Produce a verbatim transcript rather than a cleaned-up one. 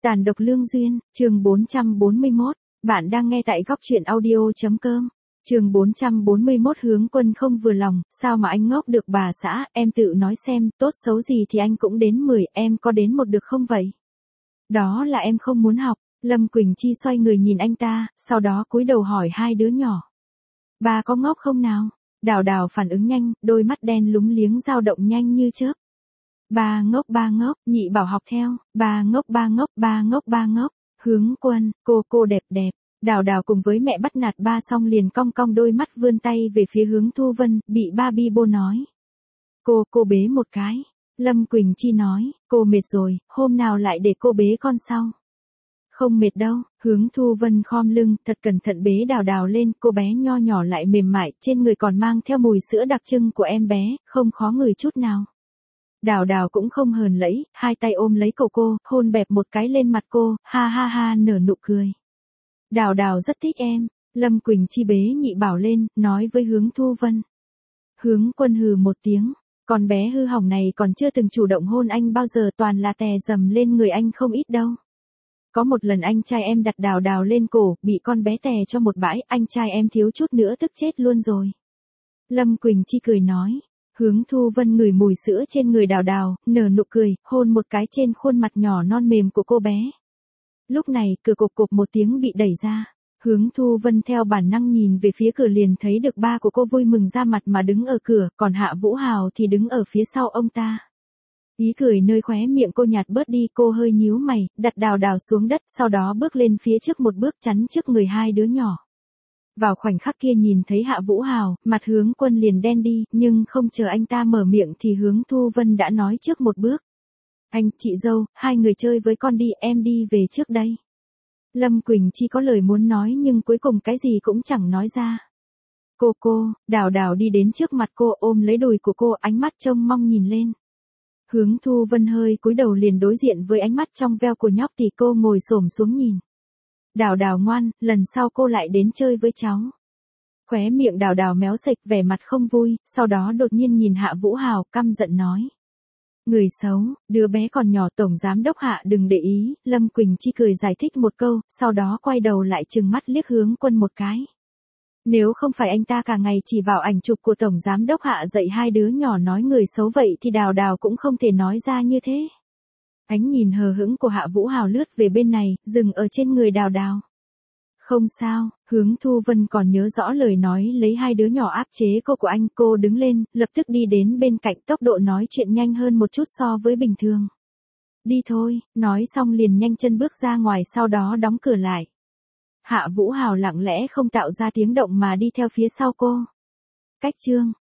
Tàn độc lương duyên, chương bốn trăm bốn mươi mốt, bạn đang nghe tại góc truyện audio.com. Chương bốn trăm bốn mươi mốt Hướng Quân không vừa lòng, sao mà anh ngốc được bà xã, em tự nói xem, tốt xấu gì thì anh cũng đến mười, em có đến một được không vậy? Đó là em không muốn học, Lâm Quỳnh Chi xoay người nhìn anh ta, sau đó cúi đầu hỏi hai đứa nhỏ. Bà có ngốc không nào? Đào Đào phản ứng nhanh, đôi mắt đen lúng liếng dao động nhanh như chớp. Ba ngốc ba ngốc, Nhị Bảo học theo, ba ngốc ba ngốc, ba ngốc ba ngốc, Hướng Quân, cô cô đẹp đẹp. Đào Đào cùng với mẹ bắt nạt ba xong liền cong cong đôi mắt vươn tay về phía Hướng Thu Vân, bị ba bi bô nói. Cô, cô bế một cái. Lâm Quỳnh Chi nói, cô mệt rồi, hôm nào lại để cô bế con sau. Không mệt đâu, Hướng Thu Vân khom lưng, thật cẩn thận bế Đào Đào lên, cô bé nho nhỏ lại mềm mại, trên người còn mang theo mùi sữa đặc trưng của em bé, không khó ngửi chút nào. Đào Đào cũng không hờn lẫy, hai tay ôm lấy cổ cô, hôn bẹp một cái lên mặt cô, ha ha ha nở nụ cười. Đào Đào rất thích em, Lâm Quỳnh Chi bế Nhị Bảo lên, nói với Hướng Thu Vân. Hướng Quân hừ một tiếng, con bé hư hỏng này còn chưa từng chủ động hôn anh bao giờ, toàn là tè dầm lên người anh không ít đâu. Có một lần anh trai em đặt Đào Đào lên cổ, bị con bé tè cho một bãi, anh trai em thiếu chút nữa tức chết luôn rồi. Lâm Quỳnh Chi cười nói. Hướng Thu Vân ngửi mùi sữa trên người Đào Đào, nở nụ cười, hôn một cái trên khuôn mặt nhỏ non mềm của cô bé. Lúc này, cửa cộp cộp một tiếng bị đẩy ra. Hướng Thu Vân theo bản năng nhìn về phía cửa liền thấy được ba của cô vui mừng ra mặt mà đứng ở cửa, còn Hạ Vũ Hào thì đứng ở phía sau ông ta. Ý cười nơi khóe miệng cô nhạt bớt đi, cô hơi nhíu mày, đặt Đào Đào xuống đất, sau đó bước lên phía trước một bước chắn trước người hai đứa nhỏ. Vào khoảnh khắc kia nhìn thấy Hạ Vũ Hào, mặt Hướng Quân liền đen đi, nhưng không chờ anh ta mở miệng thì Hướng Thu Vân đã nói trước một bước. Anh, chị dâu, hai người chơi với con đi, em đi về trước đây. Lâm Quỳnh Chi có lời muốn nói nhưng cuối cùng cái gì cũng chẳng nói ra. Cô cô, Đào Đào đi đến trước mặt cô ôm lấy đùi của cô, ánh mắt trông mong nhìn lên. Hướng Thu Vân hơi cúi đầu liền đối diện với ánh mắt trong veo của nhóc thì cô ngồi xổm xuống nhìn. Đào Đào ngoan, lần sau cô lại đến chơi với cháu. Khóe miệng Đào Đào méo sạch vẻ mặt không vui, sau đó đột nhiên nhìn Hạ Vũ Hào căm giận nói. Người xấu, đứa bé còn nhỏ, tổng giám đốc Hạ đừng để ý, Lâm Quỳnh Chi cười giải thích một câu, sau đó quay đầu lại trừng mắt liếc Hướng Quân một cái. Nếu không phải anh ta cả ngày chỉ vào ảnh chụp của tổng giám đốc Hạ dạy hai đứa nhỏ nói người xấu vậy thì Đào Đào cũng không thể nói ra như thế. Ánh nhìn hờ hững của Hạ Vũ Hào lướt về bên này, dừng ở trên người Đào Đào. Không sao, Hướng Thu Vân còn nhớ rõ lời nói lấy hai đứa nhỏ áp chế cô của anh, cô đứng lên, lập tức đi đến bên cạnh, tốc độ nói chuyện nhanh hơn một chút so với bình thường. Đi thôi, nói xong liền nhanh chân bước ra ngoài sau đó đóng cửa lại. Hạ Vũ Hào lặng lẽ không tạo ra tiếng động mà đi theo phía sau cô. Cách chương